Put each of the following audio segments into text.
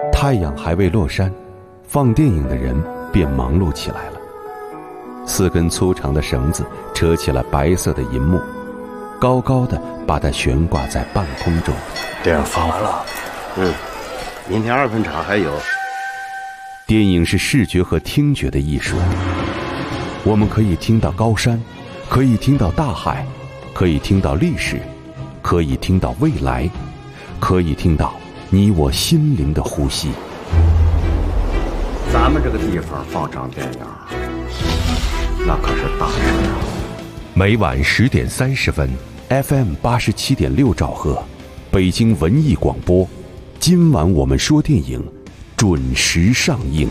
太阳还未落山，放电影的人便忙碌起来了。4根粗长的绳子扯起了白色的银幕，高高的把它悬挂在半空中。 电影放完了， 明天2分场还有。 电影是视觉和听觉的艺术，我们可以听到高山，可以听到大海，可以听到历史，可以听到未来，可以听到你我心灵的呼吸。 咱们这个地方放场电影，那可是大事啊！ 每晚10点30分 ，FM 87.6兆赫，北京文艺广播。今晚我们说电影，准时上映。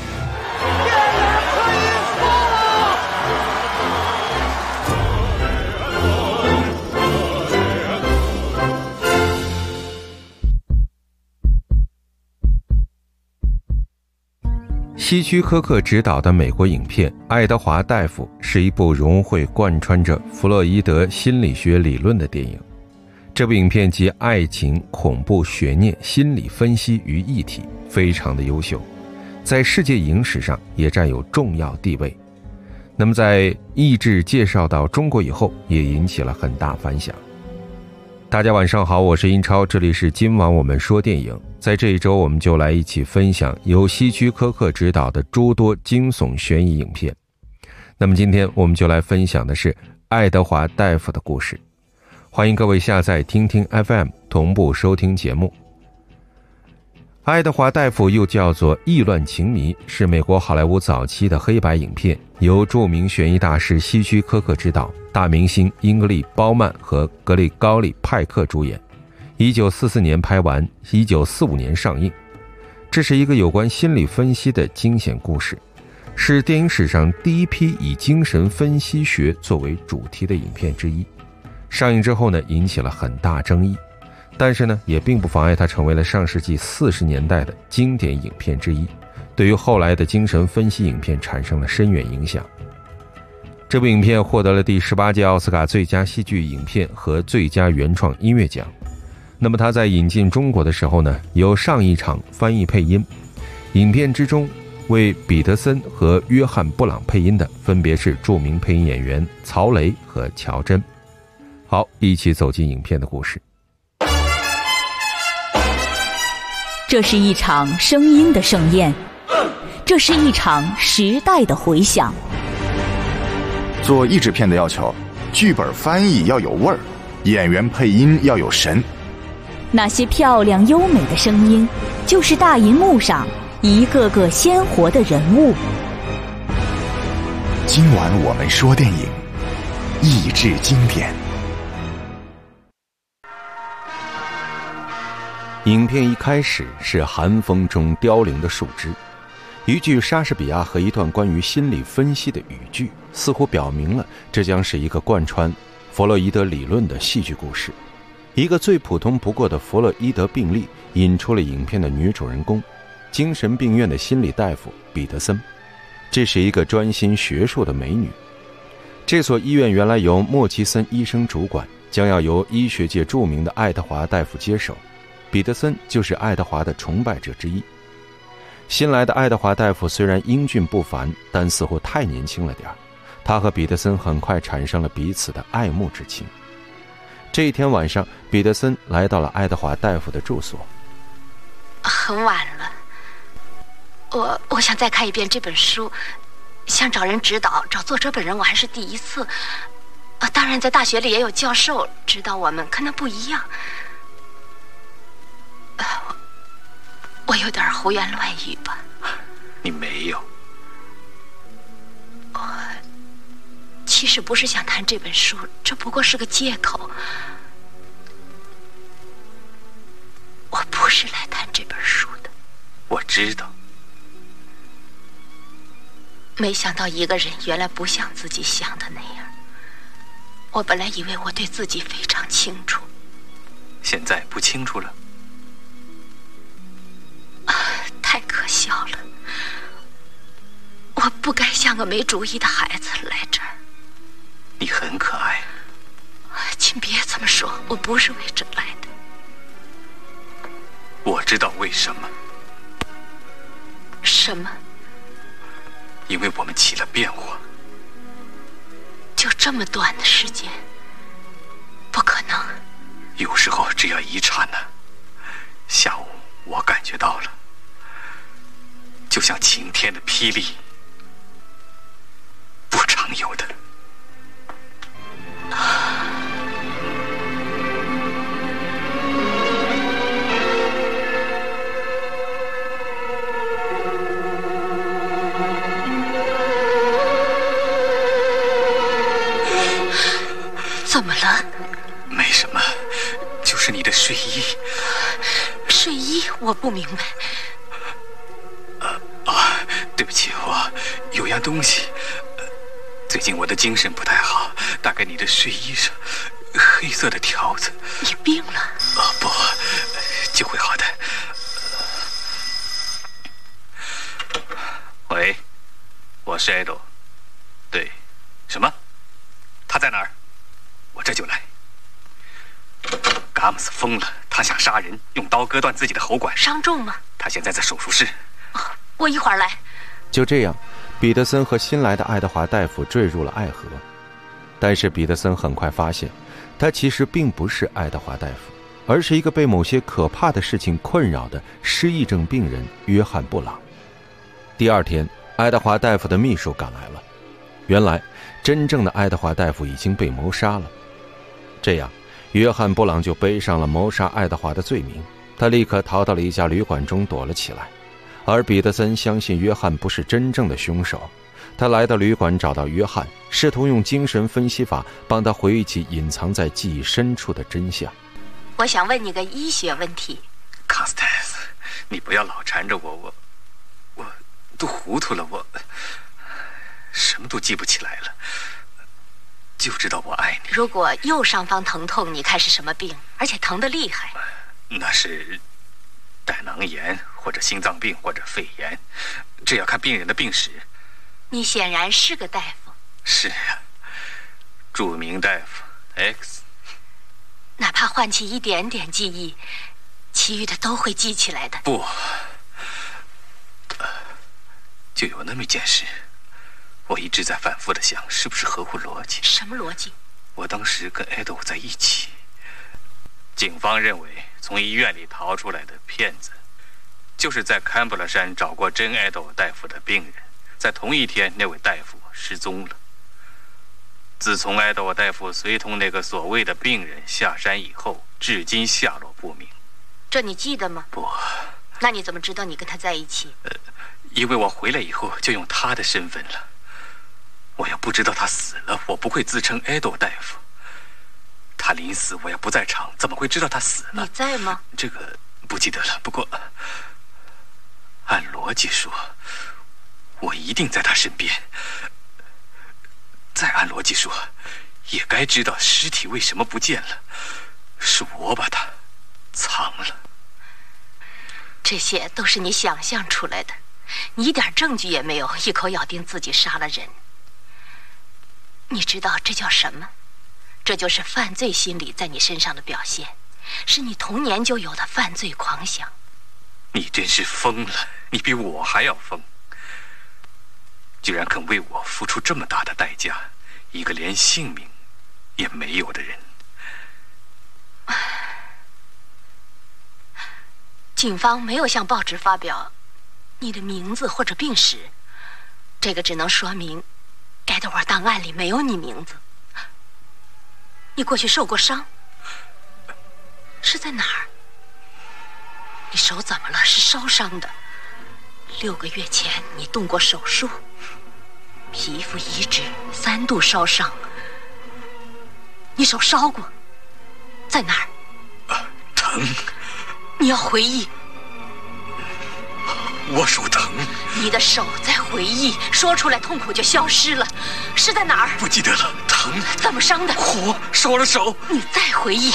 希区柯克执导的美国影片《爱德华大夫》是一部融汇贯穿着弗洛伊德心理学理论的电影。这部影片集爱情、恐怖、悬念、心理分析于一体，非常的优秀，在世界影史上也占有重要地位。那么在译制介绍到中国以后，也引起了很大反响。大家晚上好，我是英超，这里是今晚我们说电影。在这一周，我们就来一起分享由希区柯克执导的诸多惊悚悬疑影片。那么今天我们就来分享的是爱德华大夫的故事。欢迎各位下载听听 FM 同步收听节目。爱德华大夫又叫做意乱情迷，是美国好莱坞早期的黑白影片，由著名悬疑大师希区柯克执导，大明星英格丽·褒曼和格里高利·派克主演，1944年拍完，1945年上映。这是一个有关心理分析的惊险故事，是电影史上第一批以精神分析学作为主题的影片之一。上映之后呢，引起了很大争议，但是呢，也并不妨碍它成为了上世纪40年代的经典影片之一，对于后来的精神分析影片产生了深远影响。这部影片获得了第18届奥斯卡最佳戏剧影片和最佳原创音乐奖。那么它在引进中国的时候呢，由上一场翻译配音。影片之中为彼得森和约翰布朗配音的分别是著名配音演员曹雷和乔真。好，一起走进影片的故事。 这是一场声音的盛宴，这是一场时代的回响。 做译制片的要求，剧本翻译要有味儿，演员配音要有神。 那些漂亮优美的声音，就是大银幕上一个个鲜活的人物。 今晚我们说电影，译制经典。 影片一开始是寒风中凋零的树枝，一句莎士比亚和一段关于心理分析的语句，似乎表明了这将是一个贯穿弗洛伊德理论的戏剧故事。一个最普通不过的弗洛伊德病例引出了影片的女主人公，精神病院的心理大夫彼得森。这是一个专心学术的美女。这所医院原来由莫奇森医生主管，将要由医学界著名的爱德华大夫接手。彼得森就是爱德华的崇拜者之一。新来的爱德华大夫虽然英俊不凡，但似乎太年轻了点儿。他和彼得森很快产生了彼此的爱慕之情。这一天晚上，彼得森来到了爱德华大夫的住所。 很晚了，我想再看一遍这本书，想找人指导，找作者本人我还是第一次。当然在大学里也有教授指导我们，可能不一样。我有点胡言乱语吧？ 你没有。 我其实不是想谈这本书，这不过是个借口。我不是来谈这本书的。 我知道。 没想到一个人原来不像自己想的那样。我本来以为我对自己非常清楚。 现在不清楚了。 太可笑了！我不该像个没主意的孩子来这儿。 你很可爱。 请别这么说，我不是为这来的。 我知道为什么。 什么？ 因为我们起了变化。 就这么短的时间？不可能。 有时候只要一刹那。下午我感觉到了，就像晴天的霹雳，不常有的。 怎么了？ 没什么，就是你的睡衣。 睡衣我不明白。 对不起，我有样东西。最近我的精神不太好，大概你的睡衣上黑色的条子。 你病了？ 不，就会好的。喂，我是爱豆。对，什么？他在哪儿？我这就来。嘎姆斯疯了，他想杀人，用刀割断自己的喉管。 伤重吗？ 他现在在手术室。 我一会儿来。 就这样，彼得森和新来的爱德华大夫坠入了爱河。但是彼得森很快发现，他其实并不是爱德华大夫，而是一个被某些可怕的事情困扰的失忆症病人约翰·布朗。第二天，爱德华大夫的秘书赶来了。原来，真正的爱德华大夫已经被谋杀了。这样，约翰·布朗就背上了谋杀爱德华的罪名。他立刻逃到了一家旅馆中躲了起来。而彼得森相信约翰不是真正的凶手。他来到旅馆找到约翰，试图用精神分析法帮他回忆起隐藏在记忆深处的真相。 我想问你个医学问题。 康斯坦斯，你不要老缠着我都糊涂了，我什么都记不起来了，就知道我爱你。 如果右上方疼痛，你看是什么病？而且疼得厉害？ 那是胆囊炎，或者心脏病，或者肺炎，这要看病人的病史。 你显然是个大夫。 是啊，著名大夫 X。 哪怕唤起一点点记忆，其余的都会记起来的。 不，就有那么一件事，我一直在反复的想，是不是合乎逻辑？ 什么逻辑？ 我当时跟爱豆在一起，警方认为从医院里逃出来的骗子，就是在坎布勒山找过真爱豆大夫的病人，在同一天那位大夫失踪了。自从爱豆大夫随同那个所谓的病人下山以后，至今下落不明。 这你记得吗？ 不。 那你怎么知道你跟他在一起？ 因为我回来以后就用他的身份了。我要不知道他死了，我不会自称爱豆大夫。他临死我也不在场，怎么会知道他死了？ 你在吗？ 这个不记得了。不过按逻辑说，我一定在他身边。再按逻辑说，也该知道尸体为什么不见了，是我把它藏了。 这些都是你想象出来的，你一点证据也没有，一口咬定自己杀了人。你知道这叫什么？这就是犯罪心理在你身上的表现，是你童年就有的犯罪狂想。 你真是疯了，你比我还要疯，居然肯为我付出这么大的代价，一个连性命也没有的人。 警方没有向报纸发表你的名字或者病史，这个只能说明爱德华档案里没有你名字。你过去受过伤？是在哪儿？你手怎么了？是烧伤的。6个月前你动过手术，皮肤移植，3度烧伤。你手烧过，在哪儿？ 疼。 你要回忆。 我手疼。 你的手在回忆，说出来痛苦就消失了。是在哪儿？ 不记得了。疼。 怎么伤的？ 火烧了手。 你再回忆。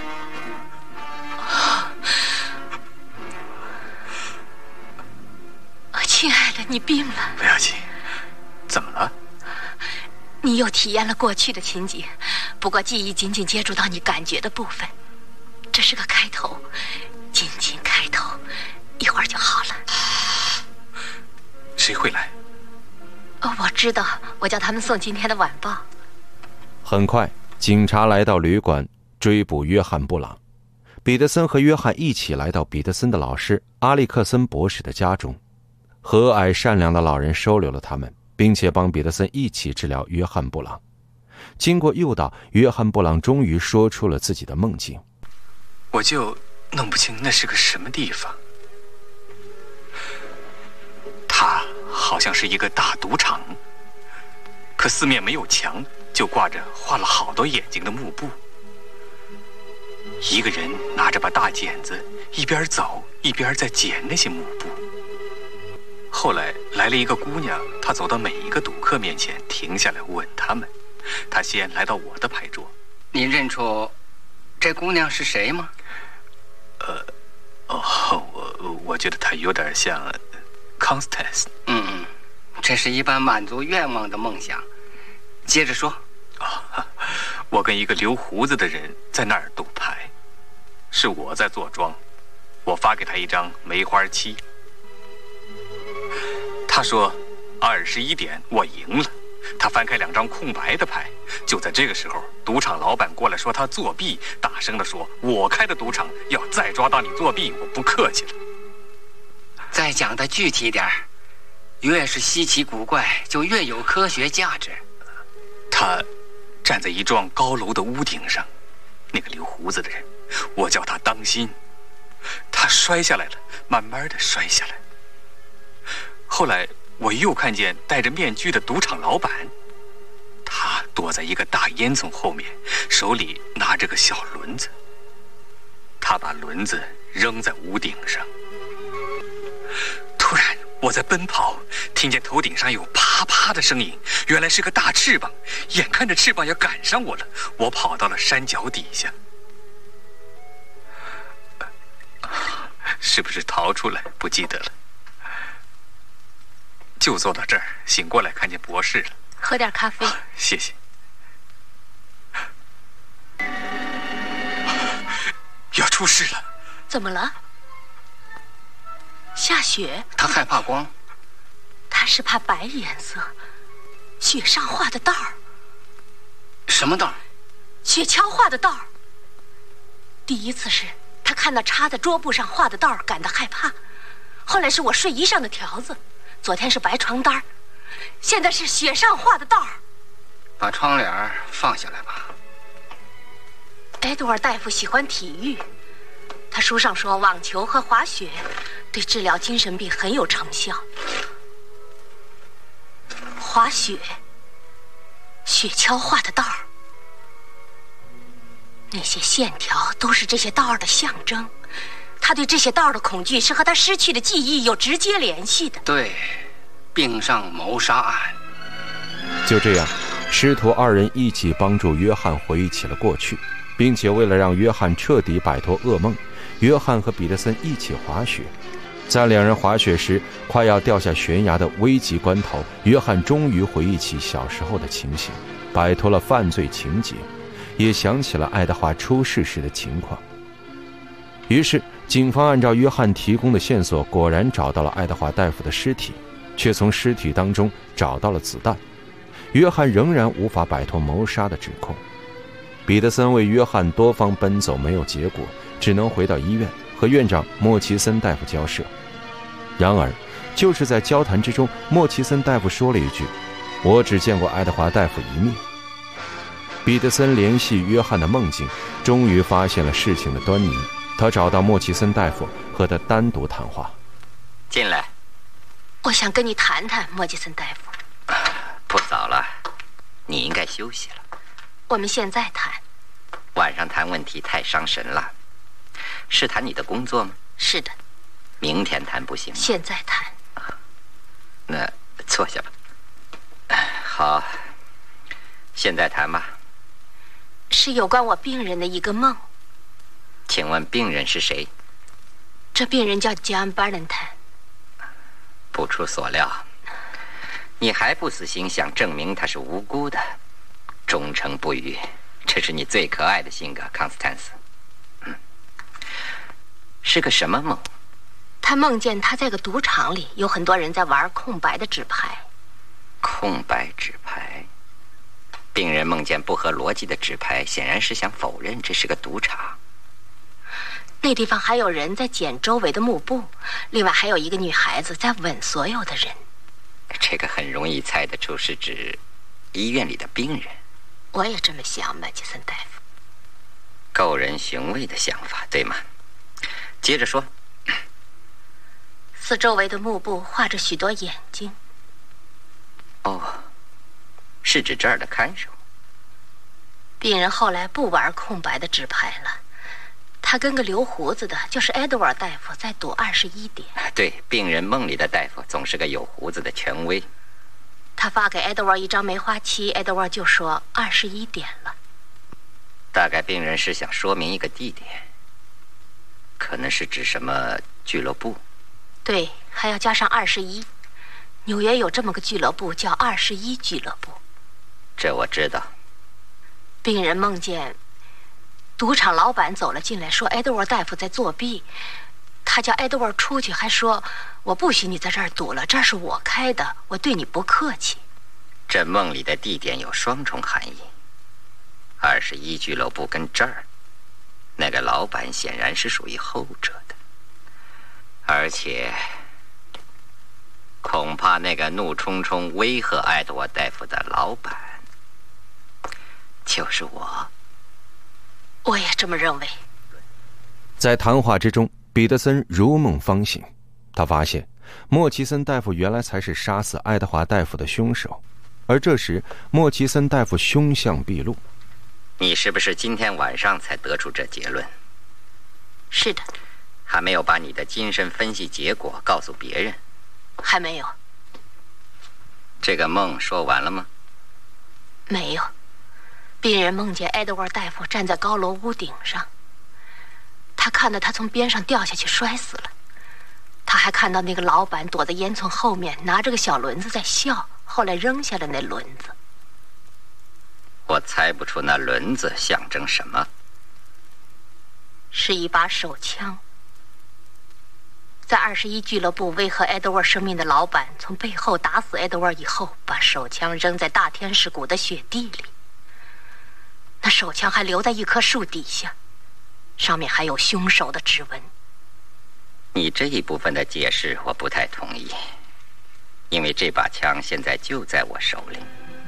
亲爱的，你病了。 不要紧。怎么了？ 你又体验了过去的情景，不过记忆仅仅接触到你感觉的部分。这是个开头，仅仅开头，一会儿就好了。 谁会来？ 我知道，我叫他们送今天的晚报。 很快，警察来到旅馆追捕约翰·布朗。彼得森和约翰一起来到彼得森的老师阿利克森博士的家中。和蔼善良的老人收留了他们，并且帮彼得森一起治疗约翰·布朗。经过诱导，约翰·布朗终于说出了自己的梦境。 我就弄不清那是个什么地方。它好像是一个大赌场，可四面没有墙，就挂着画了好多眼睛的幕布。一个人拿着把大剪子，一边走一边在剪那些幕布。后来来了一个姑娘，她走到每一个赌客面前，停下来问他们。她先来到我的牌桌。 你认出这姑娘是谁吗？ 我觉得她有点像Constance。 这是一般满足愿望的梦想。接着说。 我跟一个留胡子的人在那儿赌牌，是我在做庄，我发给他一张梅花七。他说21点我赢了，他翻开2张空白的牌。就在这个时候，赌场老板过来说他作弊，大声地说我开的赌场要再抓到你作弊，我不客气了。 再讲的具体点，越是稀奇古怪就越有科学价值。 他站在一幢高楼的屋顶上，那个留胡子的人，我叫他当心。他摔下来了，慢慢的摔下来。后来我又看见戴着面具的赌场老板，他躲在一个大烟囱后面，手里拿着个小轮子。他把轮子扔在屋顶上。突然我在奔跑，听见头顶上有啪啪的声音，原来是个大翅膀，眼看着翅膀要赶上我了，我跑到了山脚底下。是不是逃出来不记得了。就坐到这儿，醒过来看见博士了。 喝点咖啡。 谢谢。要出事了。 怎么了？下雪。 他害怕光。 他是怕白颜色，雪上画的道儿。 什么道儿？ 雪橇画的道儿。第一次是他看到插在桌布上画的道儿，感到害怕。后来是我睡衣上的条子。昨天是白床单，现在是雪上画的道儿。 把窗帘放下来吧。 埃多尔大夫喜欢体育，他书上说网球和滑雪对治疗精神病很有成效。滑雪，雪橇画的道儿，那些线条都是这些道儿的象征。他对这些道儿的恐惧是和他失去的记忆有直接联系的。 对，并上谋杀案。 就这样，师徒2人一起帮助约翰回忆起了过去，并且为了让约翰彻底摆脱噩梦，约翰和彼得森一起滑雪。在2人滑雪时快要掉下悬崖的危急关头，约翰终于回忆起小时候的情形，摆脱了犯罪情节，也想起了爱德华出事时的情况。于是警方按照约翰提供的线索，果然找到了爱德华大夫的尸体，却从尸体当中找到了子弹。约翰仍然无法摆脱谋杀的指控。彼得森为约翰多方奔走没有结果，只能回到医院和院长莫奇森大夫交涉。然而就是在交谈之中，莫奇森大夫说了一句：我只见过爱德华大夫一面。彼得森联系约翰的梦境，终于发现了事情的端倪。他找到莫奇森大夫，和他单独谈话。 进来。 我想跟你谈谈，莫奇森大夫。 不早了，你应该休息了。 我们现在谈。 晚上谈问题太伤神了。是谈你的工作吗？ 是的。 明天谈不行吗？ 现在谈。 那坐下吧。好，现在谈吧。 是有关我病人的一个梦。 请问病人是谁？ 这病人叫 John Ballantyne。 不出所料，你还不死心想证明他是无辜的，忠诚不渝，这是你最可爱的性格，康斯坦斯。是个什么梦？ 他梦见他在个赌场里，有很多人在玩空白的纸牌。 空白纸牌？病人梦见不合逻辑的纸牌，显然是想否认这是个赌场。 那地方还有人在捡周围的幕布，另外还有一个女孩子在吻所有的人。 这个很容易猜得出是指医院里的病人。 我也这么想，麦吉森大夫。 够人寻味的想法，对吗？接着说。 四周围的幕布画着许多眼睛。 哦，是指这儿的看守。 病人后来不玩空白的纸牌了，他跟个留胡子的，就是埃德沃大夫，在赌21点。 对，病人梦里的大夫总是个有胡子的权威。 他发给埃德沃一张梅花漆，埃德沃就说21点了。 大概病人是想说明一个地点，可能是指什么俱乐部。 对，还要加上21。纽约有这么个俱乐部，叫21俱乐部。 这我知道。 病人梦见赌场老板走了进来，说埃德沃大夫在作弊。他叫埃德沃出去，还说我不许你在这儿赌了，这儿是我开的，我对你不客气。 这梦里的地点有双重含义。21俱乐部跟这儿，那个老板显然是属于后者的，而且恐怕那个怒冲冲威吓埃德沃大夫的老板就是我。 我也这么认为。 在谈话之中，彼得森如梦方醒，他发现莫奇森大夫原来才是杀死爱德华大夫的凶手，而这时莫奇森大夫凶相毕露。 你是不是今天晚上才得出这结论？ 是的。 还没有把你的精神分析结果告诉别人？ 还没有。 这个梦说完了吗？ 没有。病人梦见埃德沃大夫站在高楼屋顶上，他看到他从边上掉下去摔死了。他还看到那个老板躲在烟囱后面，拿着个小轮子在笑，后来扔下了那轮子。 我猜不出那轮子象征什么。 是一把手枪。在21俱乐部威吓埃德沃生命的老板从背后打死埃德沃以后，把手枪扔在大天使谷的雪地里。那手枪还留在一棵树底下，上面还有凶手的指纹。 你这一部分的解释我不太同意，因为这把枪现在就在我手里。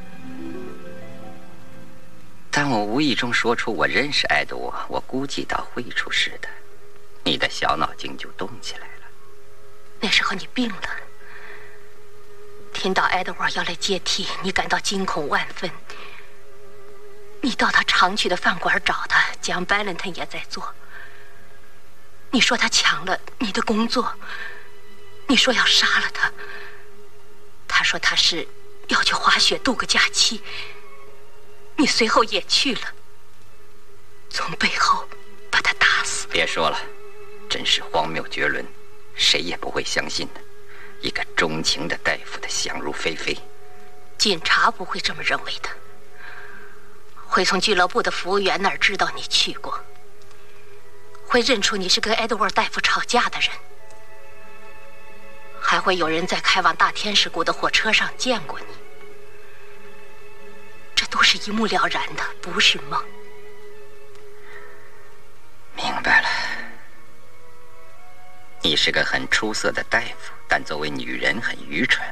当我无意中说出我认识埃德沃，我估计到会出事的，你的小脑筋就动起来了。 那时候你病了，听到埃德沃要来接替，你感到惊恐万分。你到他常去的饭馆找他，蒋巴伦特也在做。你说他抢了你的工作，你说要杀了他。他说他是要去滑雪度个假期，你随后也去了，从背后把他打死。 别说了，真是荒谬绝伦，谁也不会相信的。一个钟情的大夫的想入非非。 警察不会这么认为的，会从俱乐部的服务员那儿知道你去过，会认出你是跟埃德沃大夫吵架的人，还会有人在开往大天使谷的火车上见过你。这都是一目了然的，不是梦。 明白了，你是个很出色的大夫，但作为女人很愚蠢。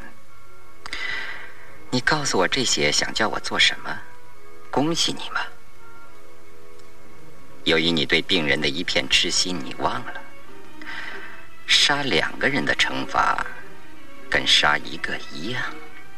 你告诉我这些想叫我做什么？恭喜你嘛！由于你对病人的一片痴心，你忘了杀2个人的惩罚跟杀1个一样。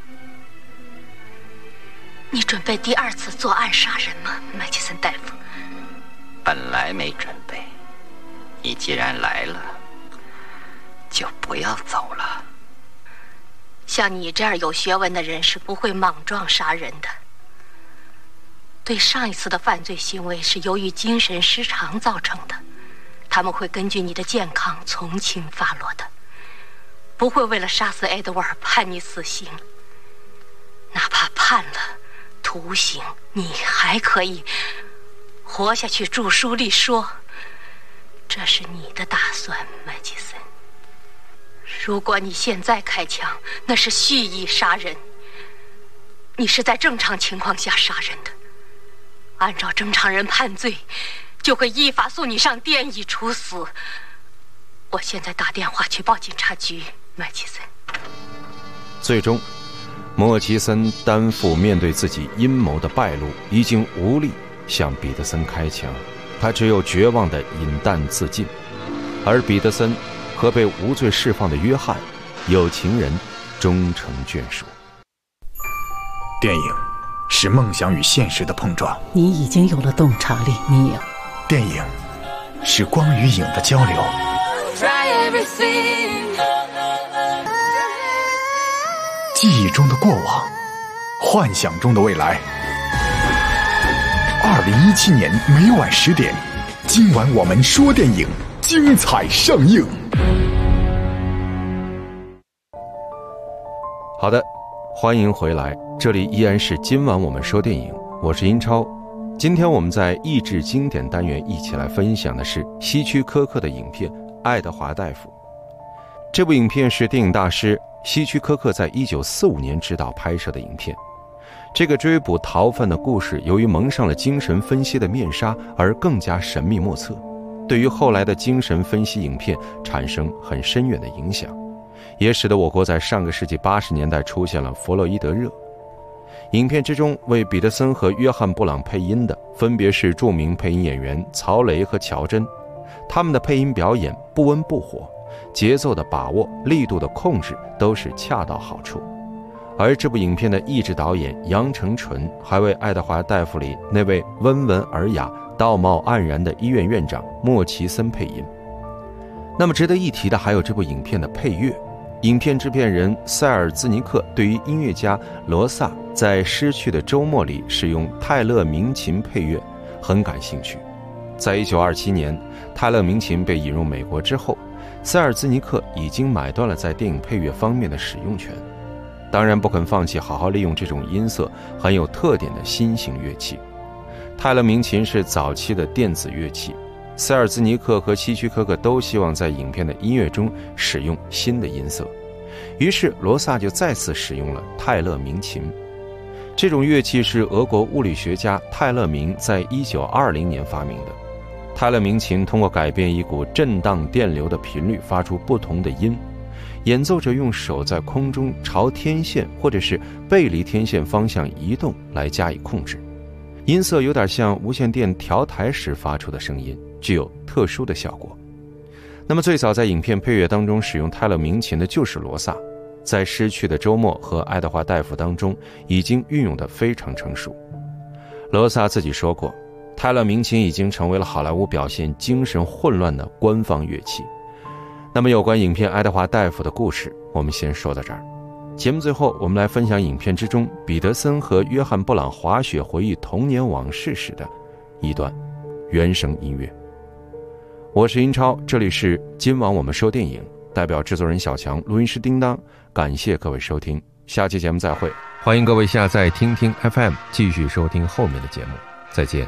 你准备第2次作案杀人吗，麦奇森大夫？ 本来没准备，你既然来了，就不要走了。 像你这样有学问的人是不会莽撞杀人的。对上一次的犯罪行为是由于精神失常造成的，他们会根据你的健康从轻发落的，不会为了杀死埃德沃判你死刑。哪怕判了徒刑，你还可以活下去。著书里说，这是你的打算，麦吉森。 如果你现在开枪，那是蓄意杀人。你是在正常情况下杀人的，按照正常人判罪，就会依法送你上电椅处死。我现在打电话去报警察局，麦奇森。 最终，莫奇森担负面对自己阴谋的败露，已经无力向彼得森开枪，他只有绝望地饮弹自尽。而彼得森和被无罪释放的约翰，有情人终成眷属。 电影是梦想与现实的碰撞， 你已经有了洞察力，你有。 电影是光与影的交流，记忆中的过往，幻想中的未来。2017年每晚10点，今晚我们说电影，精彩上映。 好的，欢迎回来，这里依然是今晚我们说电影，我是英超。今天我们在益智经典单元一起来分享的是希区柯克的影片《爱德华大夫》。这部影片是电影大师希区柯克在1945年执导拍摄的影片。这个追捕逃犯的故事由于蒙上了精神分析的面纱而更加神秘莫测，对于后来的精神分析影片产生很深远的影响，也使得我国在上个世纪80年代出现了弗洛伊德热。影片之中为彼得森和约翰布朗配音的分别是著名配音演员曹雷和乔真，他们的配音表演不温不火，节奏的把握、力度的控制都是恰到好处。而这部影片的译制导演杨成纯还为爱德华大夫里那位温文尔雅、道貌岸然的医院院长莫奇森配音。那么值得一提的还有这部影片的配乐。影片制片人塞尔兹尼克对于音乐家罗萨在《失去的周末》里使用泰勒鸣琴配乐很感兴趣。在1927年泰勒鸣琴被引入美国之后，塞尔兹尼克已经买断了在电影配乐方面的使用权，当然不肯放弃好好利用这种音色很有特点的新型乐器。泰勒鸣琴是早期的电子乐器，塞尔兹尼克和希区柯克都希望在影片的音乐中使用新的音色，于是罗萨就再次使用了泰勒鸣琴。这种乐器是俄国物理学家泰勒明在1920年发明的。泰勒鸣琴通过改变一股震荡电流的频率发出不同的音，演奏者用手在空中朝天线或者是背离天线方向移动来加以控制，音色有点像无线电调台时发出的声音，具有特殊的效果。那么最早在影片配乐当中使用泰勒鸣琴的就是罗萨，在《失去的周末》和《爱德华大夫》当中已经运用得非常成熟。罗萨自己说过，泰勒鸣琴已经成为了好莱坞表现精神混乱的官方乐器。那么有关影片《爱德华大夫》的故事我们先说到这儿。节目最后我们来分享影片之中彼得森和约翰布朗滑雪回忆童年往事时的一段原声音乐。我是英超，这里是今晚我们说电影，代表制作人小强，录音师叮当，感谢各位收听，下期节目再会。 欢迎各位下载听听 FM 继续收听后面的节目，再见。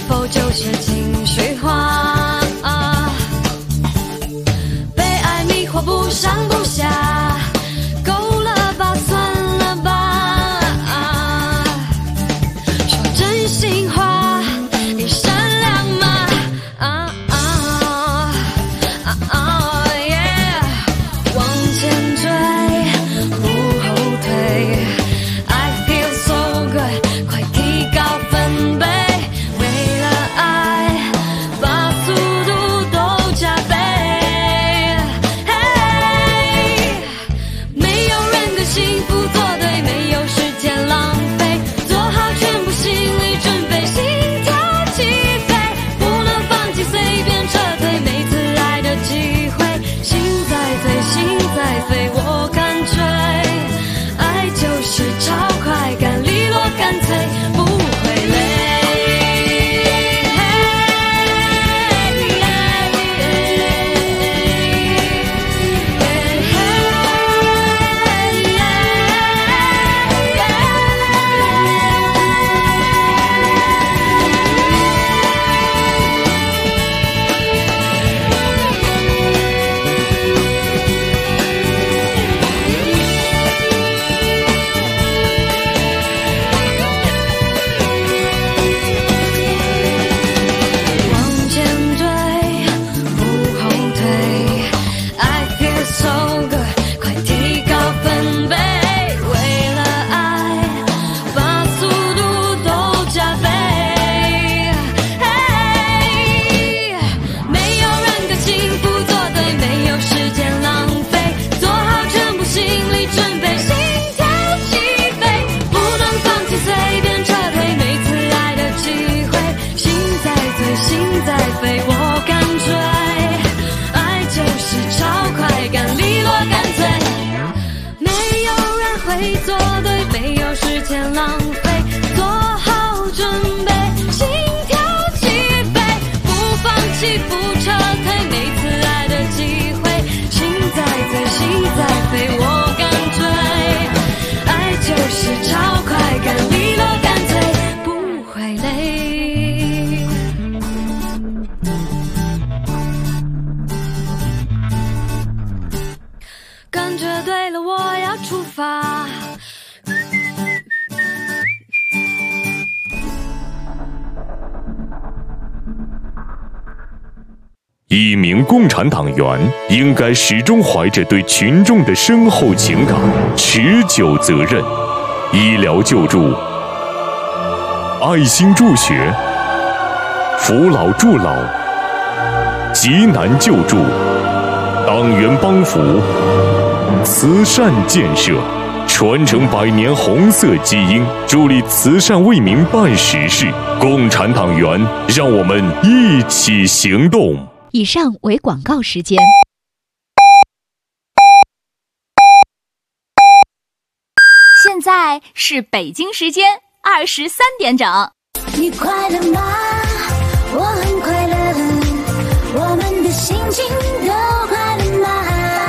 否就是情绪化？被爱迷惑不上不下，够了吧，算了吧。说真心话，你善良吗？往前追，不后退。I feel so good， 快提高分贝。为了爱，把速度都加倍。没有人跟幸福作对，没有时间浪费，做好全部心理准备，心跳起飞，不能放弃，随便撤退，每次爱的机会，心在飞，心在飞，我干脆，爱就是超快感，利落干脆，不会累。做对，没有时间浪费，做好准备，心跳起飞，不放弃，不撤退，每次爱的机会，心在飞，心在飞，我干脆，爱就是超快感，利落干脆，不会累。感觉对了，我要出发。 一名共产党员应该始终怀着对群众的深厚情感、持久责任。医疗救助、爱心助学、扶老助老、急难救助、党员帮扶、慈善建设，传承100年红色基因，助力慈善为民办实事。共产党员，让我们一起行动。 以上为广告时间。现在是北京时间23点整。 你快乐吗？我很快乐，我们的心情都快乐吗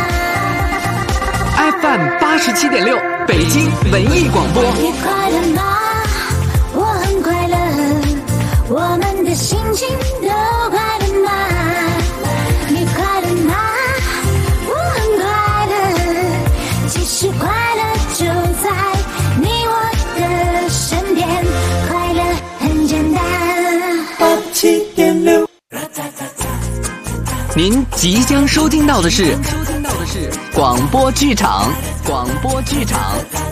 ？FM87.6，北京文艺广播。 你快乐吗？我很快乐，我们的心情都快乐吗？你快乐吗？我很快乐，其实快乐就在你我的身边，快乐很简单。87.6， 您即将收听到的是广播剧场。广播剧场。